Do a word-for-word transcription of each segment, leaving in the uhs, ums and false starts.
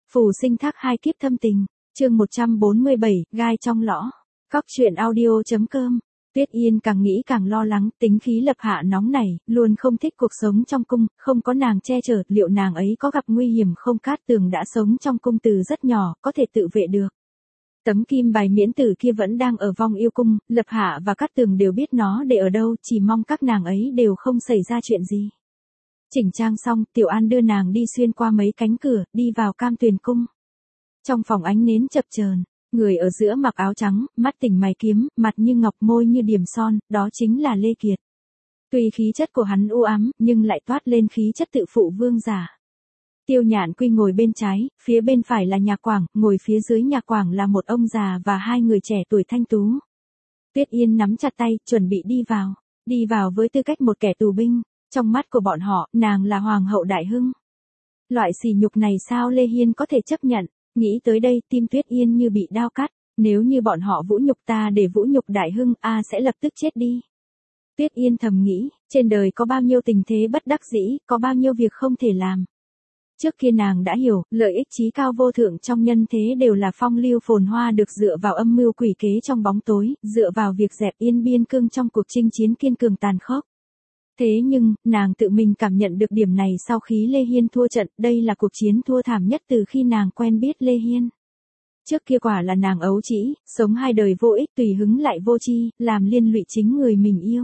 Phù sinh thác hai kiếp thâm tình, chương một trăm bốn mươi bảy, gai trong lõ. Cóc truyện audio.com. Tuyết Yên càng nghĩ càng lo lắng, tính khí lập hạ nóng này, luôn không thích cuộc sống trong cung, không có nàng che chở, liệu nàng ấy có gặp nguy hiểm không? Cát Tường đã sống trong cung từ rất nhỏ, có thể tự vệ được. Tấm kim bài miễn tử kia vẫn đang ở vong yêu cung, Lập Hạ và Cát Tường đều biết nó để ở đâu, chỉ mong các nàng ấy đều không xảy ra chuyện gì. Chỉnh trang xong, Tiểu An đưa nàng đi xuyên qua mấy cánh cửa, đi vào Cam Tuyền cung. Trong phòng ánh nến chập chờn, người ở giữa mặc áo trắng, mắt tỉnh mày kiếm, mặt như ngọc, môi như điểm son, đó chính là Lê Kiệt. Tuy khí chất của hắn u ám, nhưng lại toát lên khí chất tự phụ vương giả. Tiêu Nhạn Quy ngồi bên trái, phía bên phải là Nhạc Quảng, ngồi phía dưới Nhạc Quảng là một ông già và hai người trẻ tuổi thanh tú. Tuyết Yên nắm chặt tay, chuẩn bị đi vào, đi vào với tư cách một kẻ tù binh. Trong mắt của bọn họ, nàng là Hoàng hậu Đại Hưng. Loại sỉ nhục này sao Lê Hiên có thể chấp nhận? Nghĩ tới đây, tim Tuyết Yên như bị đao cắt. Nếu như bọn họ vũ nhục ta để vũ nhục Đại Hưng, a sẽ lập tức chết đi. Tuyết Yên thầm nghĩ, trên đời có bao nhiêu tình thế bất đắc dĩ, có bao nhiêu việc không thể làm. Trước kia nàng đã hiểu, lợi ích chí cao vô thượng trong nhân thế đều là phong lưu phồn hoa được dựa vào âm mưu quỷ kế trong bóng tối, dựa vào việc dẹp yên biên cương trong cuộc chinh chiến kiên cường tàn khốc. Thế nhưng, nàng tự mình cảm nhận được điểm này sau khi Lê Hiên thua trận, đây là cuộc chiến thua thảm nhất từ khi nàng quen biết Lê Hiên. Trước kia quả là nàng ấu trĩ, sống hai đời vô ích tùy hứng lại vô tri, làm liên lụy chính người mình yêu.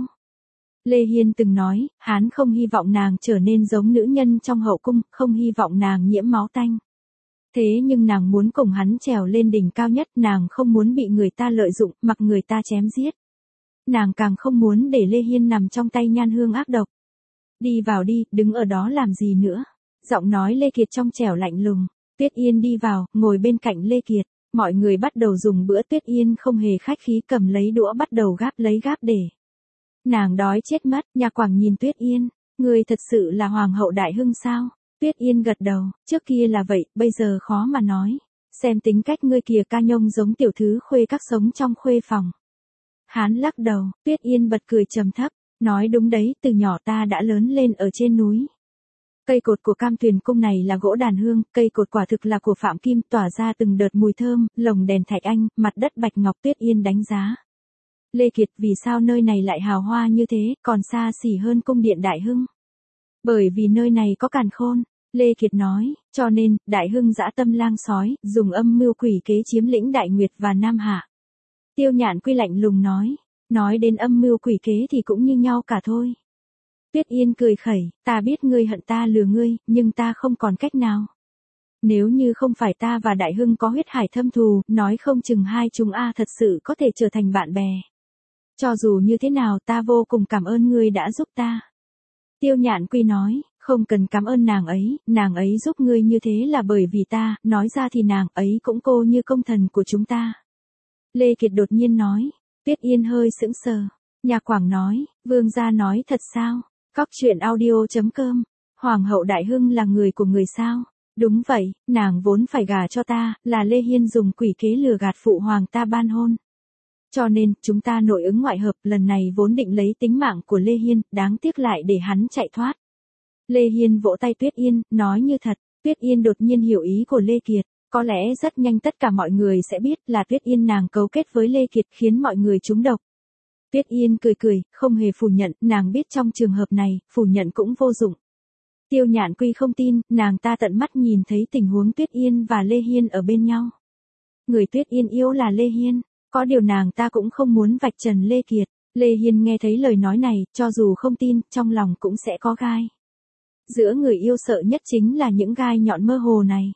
Lê Hiên từng nói, hắn không hy vọng nàng trở nên giống nữ nhân trong hậu cung, không hy vọng nàng nhiễm máu tanh. Thế nhưng nàng muốn cùng hắn trèo lên đỉnh cao nhất, nàng không muốn bị người ta lợi dụng, mặc người ta chém giết. Nàng càng không muốn để Lê Hiên nằm trong tay Nhan Hương ác độc. Đi vào đi, đứng ở đó làm gì nữa? Giọng nói Lê Kiệt trong trẻo lạnh lùng. Tuyết Yên đi vào, ngồi bên cạnh Lê Kiệt. Mọi người bắt đầu dùng bữa. Tuyết Yên không hề khách khí cầm lấy đũa bắt đầu gắp lấy gắp để. Nàng đói chết mất. Nhạc Quảng nhìn Tuyết Yên. Người thật sự là Hoàng hậu Đại Hưng sao? Tuyết Yên gật đầu. Trước kia là vậy, bây giờ khó mà nói. Xem tính cách ngươi kìa, ca nhông giống tiểu thứ khuê các sống trong khuê phòng. Hắn lắc đầu, Tuyết Yên bật cười trầm thấp, nói đúng đấy, từ nhỏ ta đã lớn lên ở trên núi. Cây cột của Cam Tuyền cung này là gỗ đàn hương, cây cột quả thực là của Phạm Kim, tỏa ra từng đợt mùi thơm, lồng đèn thạch anh, mặt đất bạch ngọc. Tuyết Yên đánh giá. Lê Kiệt, vì sao nơi này lại hào hoa như thế, còn xa xỉ hơn cung điện Đại Hưng? Bởi vì nơi này có càn khôn, Lê Kiệt nói, cho nên, Đại Hưng dã tâm lang sói, dùng âm mưu quỷ kế chiếm lĩnh Đại Nguyệt và Nam Hạ. Tiêu Nhạn Quy lạnh lùng nói, nói đến âm mưu quỷ kế thì cũng như nhau cả thôi. Tuyết Yên cười khẩy, ta biết ngươi hận ta lừa ngươi, nhưng ta không còn cách nào. Nếu như không phải ta và Đại Hưng có huyết hải thâm thù, nói không chừng hai chúng a thật sự có thể trở thành bạn bè. Cho dù như thế nào ta vô cùng cảm ơn ngươi đã giúp ta. Tiêu Nhạn Quy nói, không cần cảm ơn nàng ấy, nàng ấy giúp ngươi như thế là bởi vì ta, nói ra thì nàng ấy cũng cô như công thần của chúng ta. Lê Kiệt đột nhiên nói. Tuyết Yên hơi sững sờ. Nhạc Quảng nói, vương gia nói thật sao? Cóc truyện audio.com. Hoàng hậu Đại Hưng là người của người sao? Đúng vậy, nàng vốn phải gả cho ta, là Lê Hiên dùng quỷ kế lừa gạt phụ hoàng ta ban hôn. Cho nên, chúng ta nội ứng ngoại hợp, lần này vốn định lấy tính mạng của Lê Hiên, đáng tiếc lại để hắn chạy thoát. Lê Hiên vỗ tay Tuyết Yên, nói như thật. Tuyết Yên đột nhiên hiểu ý của Lê Kiệt. Có lẽ rất nhanh tất cả mọi người sẽ biết là Tuyết Yên nàng cấu kết với Lê Kiệt khiến mọi người trúng độc. Tuyết Yên cười cười, không hề phủ nhận, nàng biết trong trường hợp này, phủ nhận cũng vô dụng. Tiêu Nhạn Quy không tin, nàng ta tận mắt nhìn thấy tình huống Tuyết Yên và Lê Hiên ở bên nhau. Người Tuyết Yên yêu là Lê Hiên, có điều nàng ta cũng không muốn vạch trần Lê Kiệt. Lê Hiên nghe thấy lời nói này, cho dù không tin, trong lòng cũng sẽ có gai. Giữa người yêu sợ nhất chính là những gai nhọn mơ hồ này.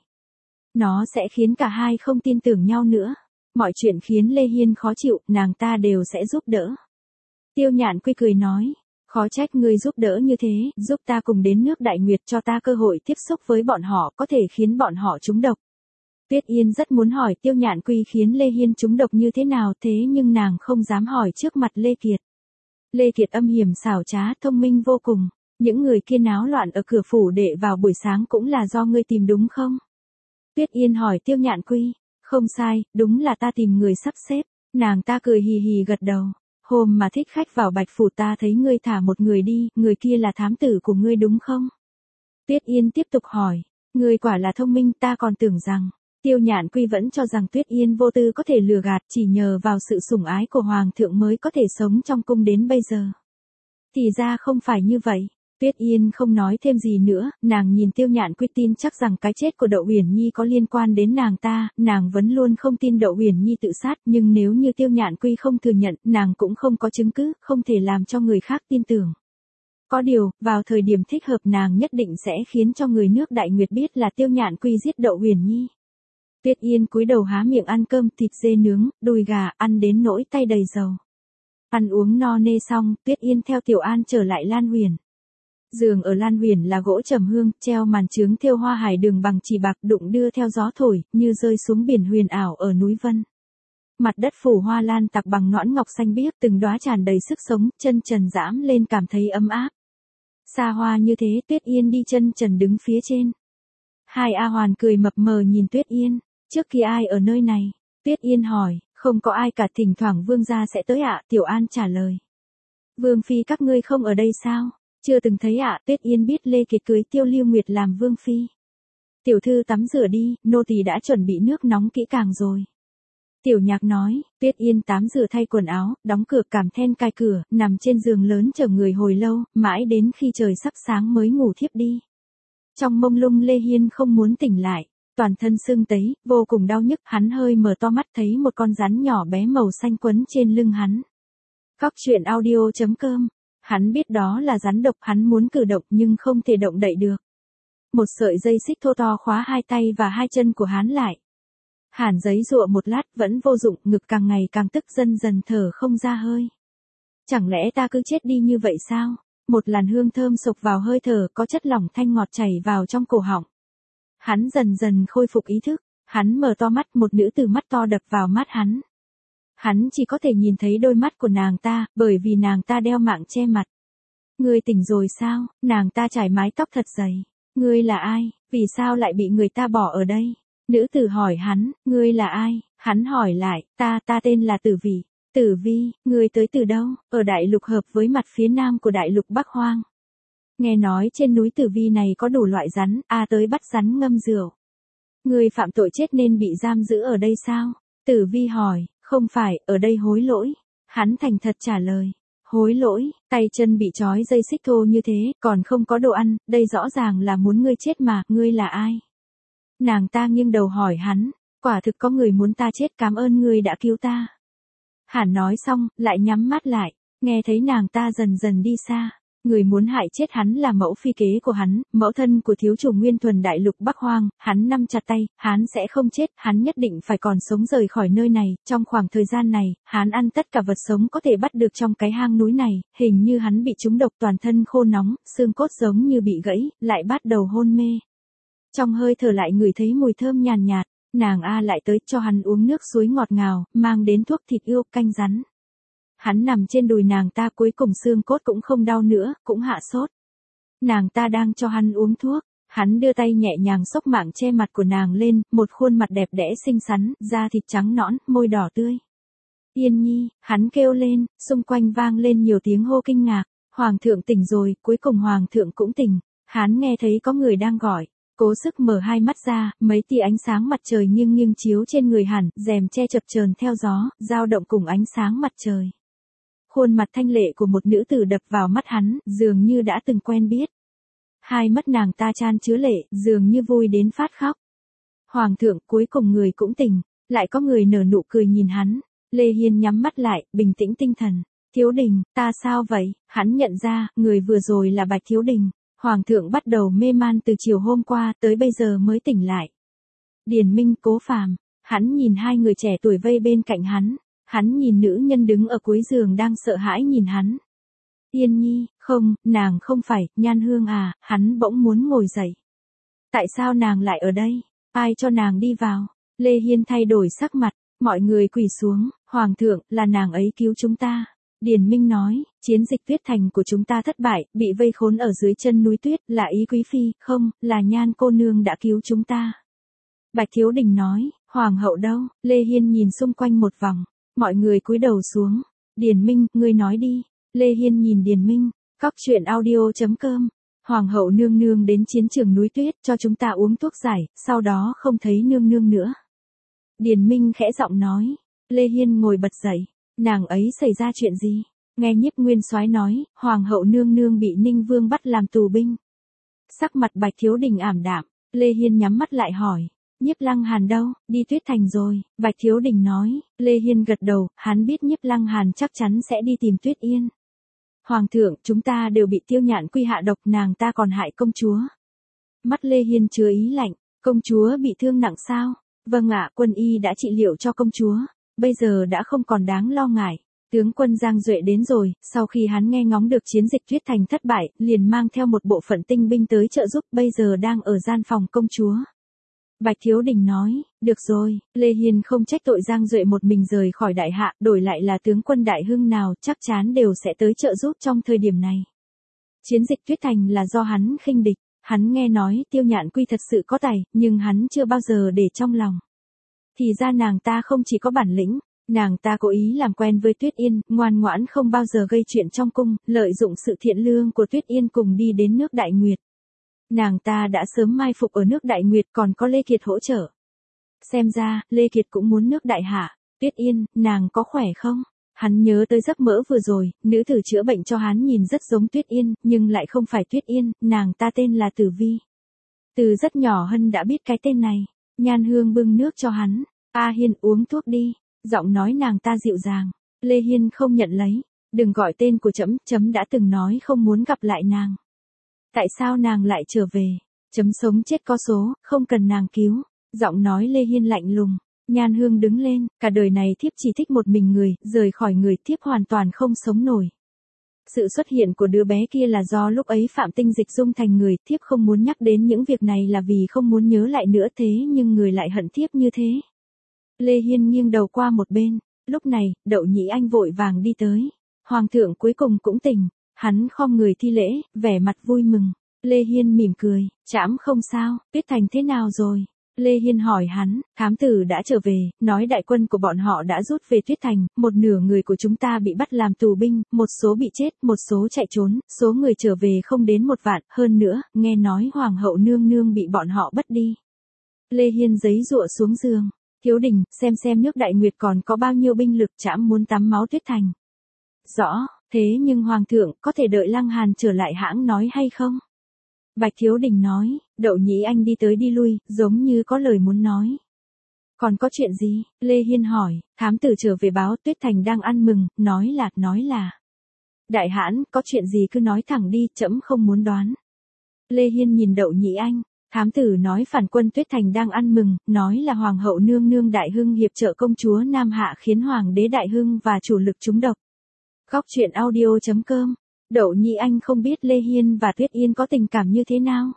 Nó sẽ khiến cả hai không tin tưởng nhau nữa. Mọi chuyện khiến Lê Hiên khó chịu, nàng ta đều sẽ giúp đỡ. Tiêu Nhạn Quy cười nói, khó trách ngươi giúp đỡ như thế, giúp ta cùng đến nước Đại Nguyệt, cho ta cơ hội tiếp xúc với bọn họ, có thể khiến bọn họ trúng độc. Tuyết Yên rất muốn hỏi Tiêu Nhạn Quy khiến Lê Hiên trúng độc như thế nào, thế nhưng nàng không dám hỏi trước mặt Lê Kiệt. Lê Kiệt âm hiểm xảo trá, thông minh vô cùng. Những người kia náo loạn ở cửa phủ đệ vào buổi sáng cũng là do ngươi tìm đúng không? Tuyết Yên hỏi Tiêu Nhạn Quy, không sai, đúng là ta tìm người sắp xếp. Nàng ta cười hì hì gật đầu. Hôm mà thích khách vào Bạch Phủ ta thấy ngươi thả một người đi, người kia là thám tử của ngươi đúng không? Tuyết Yên tiếp tục hỏi, Ngươi quả là thông minh, ta còn tưởng rằng. Tiêu Nhạn Quy vẫn cho rằng Tuyết Yên vô tư có thể lừa gạt, chỉ nhờ vào sự sủng ái của Hoàng thượng mới có thể sống trong cung đến bây giờ. Thì ra không phải như vậy. Tuyết Yên không nói thêm gì nữa, nàng nhìn Tiêu Nhạn Quy tin chắc rằng cái chết của Đậu Uyển Nhi có liên quan đến nàng ta, nàng vẫn luôn không tin Đậu Uyển Nhi tự sát, nhưng nếu như Tiêu Nhạn Quy không thừa nhận, nàng cũng không có chứng cứ, không thể làm cho người khác tin tưởng. Có điều, vào thời điểm thích hợp nàng nhất định sẽ khiến cho người nước Đại Nguyệt biết là Tiêu Nhạn Quy giết Đậu Uyển Nhi. Tuyết Yên cúi đầu há miệng ăn cơm, thịt dê nướng, đùi gà, ăn đến nỗi tay đầy dầu. Ăn uống no nê xong, Tuyết Yên theo Tiểu An trở lại Lan Huyền. Giường ở Lan Huyền là gỗ trầm hương, treo màn chướng thêu hoa hải đường bằng chỉ bạc đụng đưa theo gió thổi, như rơi xuống biển huyền ảo ở núi Vân. Mặt đất phủ hoa lan tạc bằng nõn ngọc xanh biếc, từng đóa tràn đầy sức sống, chân trần giãm lên cảm thấy ấm áp. Xa hoa như thế, Tuyết Yên đi chân trần đứng phía trên. Hai A Hoàn cười mập mờ nhìn Tuyết Yên, trước kia ai ở nơi này? Tuyết Yên hỏi, không có ai cả, thỉnh thoảng vương gia sẽ tới ạ, Tiểu An trả lời. Vương phi các ngươi không ở đây sao? Chưa từng thấy ạ, Tuyết Yên biết Lê Kiệt cưới Tiêu Lưu Nguyệt làm vương phi. Tiểu thư tắm rửa đi, nô tỳ đã chuẩn bị nước nóng kỹ càng rồi. Tiểu Nhạc nói, Tuyết Yên tắm rửa thay quần áo, đóng cửa cảm then cài cửa, nằm trên giường lớn chờ người hồi lâu, mãi đến khi trời sắp sáng mới ngủ thiếp đi. Trong mông lung Lê Hiên không muốn tỉnh lại, toàn thân sưng tấy, vô cùng đau nhức, hắn hơi mở to mắt thấy một con rắn nhỏ bé màu xanh quấn trên lưng hắn. Cóc truyện audio chấm com. Hắn biết đó là rắn độc, hắn muốn cử động nhưng không thể động đậy được. Một sợi dây xích thô to khóa hai tay và hai chân của hắn lại. Hàn giấy dụa một lát vẫn vô dụng, ngực càng ngày càng tức, dần dần thở không ra hơi. Chẳng lẽ ta cứ chết đi như vậy sao? Một làn hương thơm sộc vào hơi thở, có chất lỏng thanh ngọt chảy vào trong cổ họng. Hắn dần dần khôi phục ý thức, hắn mở to mắt, một nữ tử mắt to đập vào mắt hắn. Hắn chỉ có thể nhìn thấy đôi mắt của nàng ta, bởi vì nàng ta đeo mạng che mặt. Ngươi tỉnh rồi sao? Nàng ta trải mái tóc thật dày. Ngươi là ai? Vì sao lại bị người ta bỏ ở đây? Nữ tử hỏi hắn, ngươi là ai? Hắn hỏi lại, ta, ta tên là Tử Vi. Tử Vi, ngươi tới từ đâu? Ở đại lục hợp với mặt phía nam của đại lục Bắc Hoang. Nghe nói trên núi Tử Vi này có đủ loại rắn, a tới bắt rắn ngâm rượu. Ngươi phạm tội chết nên bị giam giữ ở đây sao? Tử Vi hỏi, không phải, ở đây hối lỗi. Hắn thành thật trả lời, hối lỗi, tay chân bị trói dây xích thô như thế, còn không có đồ ăn, đây rõ ràng là muốn ngươi chết mà, ngươi là ai? Nàng ta nghiêng đầu hỏi hắn, quả thực có người muốn ta chết, cảm ơn ngươi đã cứu ta. Hắn nói xong, lại nhắm mắt lại, nghe thấy nàng ta dần dần đi xa. Người muốn hại chết hắn là mẫu phi kế của hắn, mẫu thân của thiếu chủ Nguyên Thuần đại lục Bắc Hoang, hắn nắm chặt tay, hắn sẽ không chết, hắn nhất định phải còn sống rời khỏi nơi này, trong khoảng thời gian này, hắn ăn tất cả vật sống có thể bắt được trong cái hang núi này, hình như hắn bị trúng độc, toàn thân khô nóng, xương cốt giống như bị gãy, lại bắt đầu hôn mê. Trong hơi thở lại ngửi thấy mùi thơm nhàn nhạt, nàng A lại tới cho hắn uống nước suối ngọt ngào, mang đến thuốc thịt yêu, canh rắn. Hắn nằm trên đùi nàng ta, cuối cùng xương cốt cũng không đau nữa, cũng hạ sốt. Nàng ta đang cho hắn uống thuốc, hắn đưa tay nhẹ nhàng xốc mạng che mặt của nàng lên, một khuôn mặt đẹp đẽ xinh xắn, da thịt trắng nõn, môi đỏ tươi. Yên Nhi, hắn kêu lên, xung quanh vang lên nhiều tiếng hô kinh ngạc. Hoàng thượng tỉnh rồi, cuối cùng hoàng thượng cũng tỉnh. Hắn nghe thấy có người đang gọi, cố sức mở hai mắt ra, mấy tia ánh sáng mặt trời nghiêng nghiêng chiếu trên người hắn, rèm che chập chờn theo gió, dao động cùng ánh sáng mặt trời. Khuôn mặt thanh lệ của một nữ tử đập vào mắt hắn, dường như đã từng quen biết. Hai mắt nàng ta chan chứa lệ, dường như vui đến phát khóc. Hoàng thượng, cuối cùng người cũng tỉnh, lại có người nở nụ cười nhìn hắn. Lê Hiên nhắm mắt lại, bình tĩnh tinh thần. Thiếu đình, ta sao vậy? Hắn nhận ra, người vừa rồi là Bạch Thiếu Đình. Hoàng thượng bắt đầu mê man từ chiều hôm qua, tới bây giờ mới tỉnh lại. Điền Minh, Cố Phàm, hắn nhìn hai người trẻ tuổi vây bên cạnh hắn. Hắn nhìn nữ nhân đứng ở cuối giường đang sợ hãi nhìn hắn. Yên Nhi, không, nàng không phải, Nhan Hương à, hắn bỗng muốn ngồi dậy. Tại sao nàng lại ở đây? Ai cho nàng đi vào? Lê Hiên thay đổi sắc mặt, mọi người quỳ xuống, Hoàng thượng, là nàng ấy cứu chúng ta. Điền Minh nói, chiến dịch Tuyết Thành của chúng ta thất bại, bị vây khốn ở dưới chân núi tuyết, là ý quý phi, không, là Nhan cô nương đã cứu chúng ta. Bạch Thiếu Đình nói, Hoàng hậu đâu? Lê Hiên nhìn xung quanh một vòng. Mọi người cúi đầu xuống. Điền Minh, ngươi nói đi. Lê Hiên nhìn Điền Minh. Cóc truyện audio chấm com Hoàng hậu nương nương đến chiến trường núi tuyết cho chúng ta uống thuốc giải, sau đó không thấy nương nương nữa. Điền Minh khẽ giọng nói. Lê Hiên ngồi bật dậy. Nàng ấy xảy ra chuyện gì? Nghe Nhiếp Nguyên Soái nói, Hoàng hậu nương nương bị Ninh Vương bắt làm tù binh. Sắc mặt Bạch Thiếu Đình ảm đạm, Lê Hiên nhắm mắt lại hỏi. Nhiếp Lăng Hàn đâu? Đi Tuyết Thành rồi, Bạch Thiếu Đình nói. Lê Hiên gật đầu, hắn biết Nhiếp Lăng Hàn chắc chắn sẽ đi tìm Tuyết Yên. Hoàng thượng, chúng ta đều bị Tiêu Nhạn Quy hạ độc, nàng ta còn hại công chúa. Mắt Lê Hiên chứa ý lạnh, công chúa bị thương nặng sao? Vâng ạ, quân y đã trị liệu cho công chúa, bây giờ đã không còn đáng lo ngại. Tướng quân Giang Duệ đến rồi, sau khi hắn nghe ngóng được chiến dịch Tuyết Thành thất bại, liền mang theo một bộ phận tinh binh tới trợ giúp, bây giờ đang ở gian phòng công chúa. Bạch Thiếu Đình nói. Được rồi, Lê Hiên không trách tội Giang Duệ một mình rời khỏi đại hạ, đổi lại là tướng quân Đại Hưng nào chắc chắn đều sẽ tới trợ giúp trong thời điểm này. Chiến dịch Tuyết Thành là do hắn khinh địch, hắn nghe nói Tiêu Nhạn Quy thật sự có tài, nhưng hắn chưa bao giờ để trong lòng. Thì ra nàng ta không chỉ có bản lĩnh, nàng ta cố ý làm quen với Tuyết Yên, ngoan ngoãn không bao giờ gây chuyện trong cung, lợi dụng sự thiện lương của Tuyết Yên cùng đi đến nước Đại Nguyệt. Nàng ta đã sớm mai phục ở nước Đại Nguyệt, còn có Lê Kiệt hỗ trợ. Xem ra, Lê Kiệt cũng muốn nước Đại Hạ. Tuyết Yên, nàng có khỏe không? Hắn nhớ tới giấc mơ vừa rồi, nữ tử chữa bệnh cho hắn nhìn rất giống Tuyết Yên, nhưng lại không phải Tuyết Yên, nàng ta tên là Tử Vi. Từ rất nhỏ Hân đã biết cái tên này. Nhan Hương bưng nước cho hắn. A Hiên, uống thuốc đi. Giọng nói nàng ta dịu dàng. Lê Hiên không nhận lấy. Đừng gọi tên của chấm, chấm đã từng nói không muốn gặp lại nàng. Tại sao nàng lại trở về? Chấm sống chết có số, không cần nàng cứu. Giọng nói Lê Hiên lạnh lùng. Nhan Hương đứng lên, cả đời này thiếp chỉ thích một mình người, rời khỏi người thiếp hoàn toàn không sống nổi. Sự xuất hiện của đứa bé kia là do lúc ấy Phạm Tinh dịch dung thành người, thiếp không muốn nhắc đến những việc này là vì không muốn nhớ lại nữa, thế nhưng người lại hận thiếp như thế. Lê Hiên nghiêng đầu qua một bên, lúc này, Đậu Nhĩ Anh vội vàng đi tới. Hoàng thượng cuối cùng cũng tỉnh, hắn khom người thi lễ, vẻ mặt vui mừng. Lê Hiên mỉm cười, trẫm không sao, Tuyết Thành thế nào rồi? Lê Hiên hỏi hắn, thám tử đã trở về, nói đại quân của bọn họ đã rút về Tuyết Thành, một nửa người của chúng ta bị bắt làm tù binh, một số bị chết, một số chạy trốn, số người trở về không đến một vạn, hơn nữa, nghe nói Hoàng hậu nương nương bị bọn họ bắt đi. Lê Hiên giấy giụa xuống giường, Thiếu Đình, xem xem nước Đại Nguyệt còn có bao nhiêu binh lực, trẫm muốn tắm máu Tuyết Thành. Rõ, thế nhưng Hoàng thượng, có thể đợi Lăng Hàn trở lại hãng nói hay không? Bạch Thiếu Đình nói. Đậu Nhĩ Anh đi tới đi lui, giống như có lời muốn nói. Còn có chuyện gì? Lê Hiên hỏi. Thám tử trở về báo Tuyết Thành đang ăn mừng, nói là, nói là. Đại hãn, có chuyện gì cứ nói thẳng đi, trẫm không muốn đoán. Lê Hiên nhìn Đậu Nhĩ Anh. Thám tử nói phản quân Tuyết Thành đang ăn mừng, nói là Hoàng hậu nương nương Đại Hưng hiệp trợ công chúa Nam Hạ khiến Hoàng đế Đại Hưng và chủ lực trúng độc. Góc truyện audio chấm com. Đậu Nhĩ Anh không biết Lê Hiên và Tuyết Yên có tình cảm như thế nào.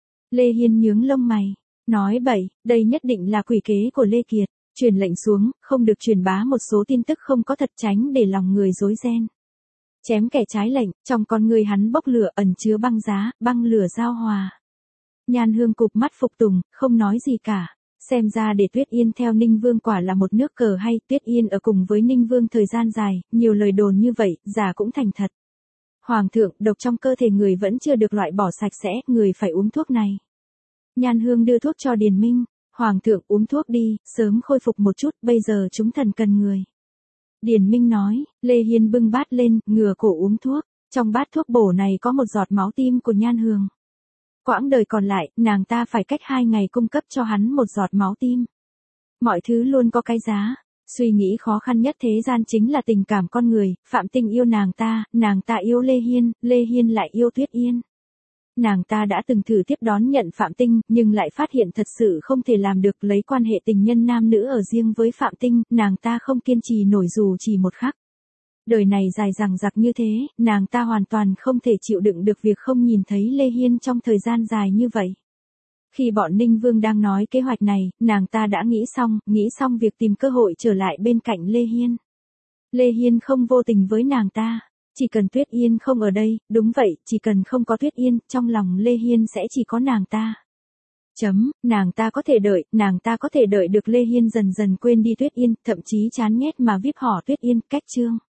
Lê Hiên nhướng lông mày, nói bậy, đây nhất định là quỷ kế của Lê Kiệt, truyền lệnh xuống, không được truyền bá một số tin tức không có thật, tránh để lòng người rối ren. Chém kẻ trái lệnh, trong con người hắn bốc lửa ẩn chứa băng giá, băng lửa giao hòa. Nhan Hương cụp mắt phục tùng, không nói gì cả. Xem ra để Tuyết Yên theo Ninh Vương quả là một nước cờ hay, Tuyết Yên ở cùng với Ninh Vương thời gian dài, nhiều lời đồn như vậy, giả cũng thành thật. Hoàng thượng, độc trong cơ thể người vẫn chưa được loại bỏ sạch sẽ, người phải uống thuốc này. Nhan Hương đưa thuốc cho Điền Minh. Hoàng thượng, uống thuốc đi, sớm khôi phục một chút, bây giờ chúng thần cần người. Điền Minh nói. Lê Hiên bưng bát lên, ngửa cổ uống thuốc. Trong bát thuốc bổ này có một giọt máu tim của Nhan Hương. Quãng đời còn lại, nàng ta phải cách hai ngày cung cấp cho hắn một giọt máu tim. Mọi thứ luôn có cái giá. Suy nghĩ khó khăn nhất thế gian chính là tình cảm con người, Phạm Tinh yêu nàng ta, nàng ta yêu Lê Hiên, Lê Hiên lại yêu Tuyết Yên. Nàng ta đã từng thử tiếp đón nhận Phạm Tinh, nhưng lại phát hiện thật sự không thể làm được, lấy quan hệ tình nhân nam nữ ở riêng với Phạm Tinh, nàng ta không kiên trì nổi dù chỉ một khắc. Đời này dài dằng dặc như thế, nàng ta hoàn toàn không thể chịu đựng được việc không nhìn thấy Lê Hiên trong thời gian dài như vậy. Khi bọn Ninh Vương đang nói kế hoạch này, nàng ta đã nghĩ xong, nghĩ xong việc tìm cơ hội trở lại bên cạnh Lê Hiên. Lê Hiên không vô tình với nàng ta, chỉ cần Tuyết Yên không ở đây, đúng vậy, chỉ cần không có Tuyết Yên, trong lòng Lê Hiên sẽ chỉ có nàng ta. Chấm, nàng ta có thể đợi, nàng ta có thể đợi được Lê Hiên dần dần quên đi Tuyết Yên, thậm chí chán ghét mà vip hỏ Tuyết Yên, cách chương.